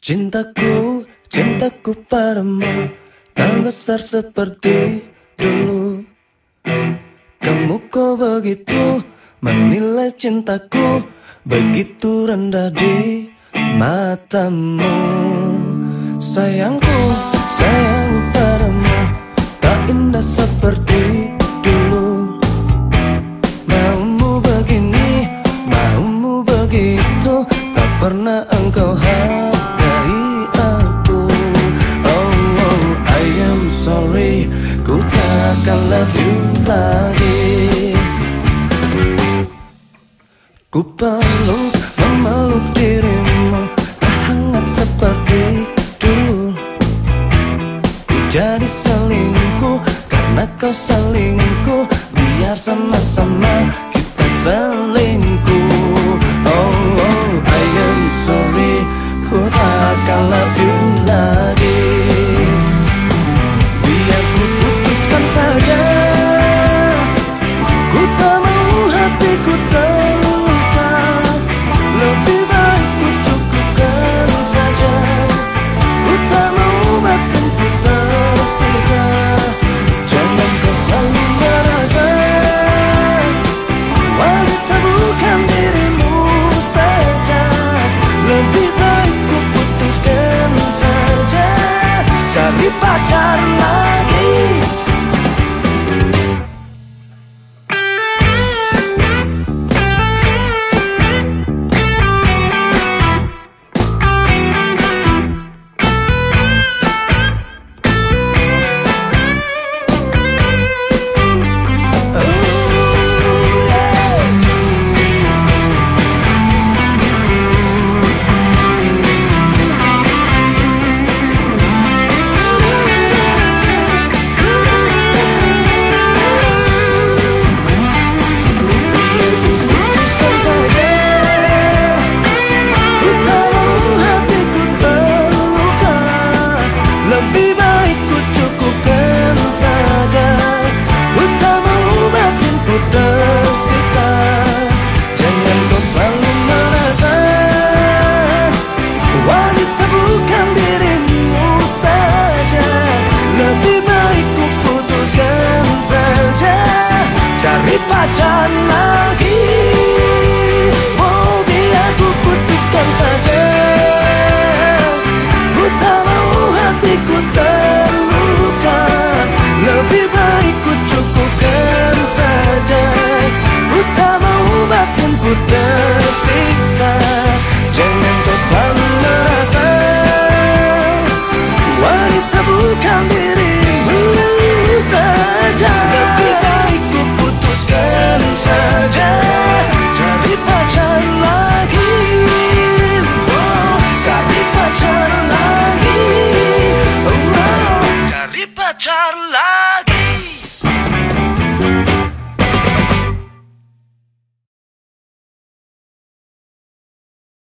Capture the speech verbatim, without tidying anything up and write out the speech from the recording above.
Cintaku, cintaku padamu tak besar seperti dulu. Kamu kok begitu menilai cintaku, begitu rendah di matamu. Sayangku, sayangku padamu tak indah seperti dulu. Maumu begini, maumu begitu, tak pernah engkau hargai aku. Oh, oh, I am sorry, ku takkan love you lagi. Ku peluk, memeluk dirimu, tak hangat seperti dulu. Ku jadi selingkuh karena kau selingkuh, biar sama-sama kita selingkuh. Oh, oh, I am sorry, ku takkan love you lagi. Biar ku putuskan saja, ku tak mau hatiku terluka. Lebih baik ku cukupkan saja, ku tak mau batinku tersiksa. Jangan kau selalu merasa wanita bukan dirimu saja. Lebih baik ku putuskan saja, cari pacar lagi. Pacar lagi, oh biar ku putuskan saja. Ku tak mau hatiku terluka. Lebih baik ku cukupkan saja. Ku tak mau batinku tersiksa. Jangan kau selalu merasa wanita bukan dirimu saja. Lebih baik ku putuskan saja, cari pacar lagi. Oh, cari pacar lagi. Oh, cari pacar lagi.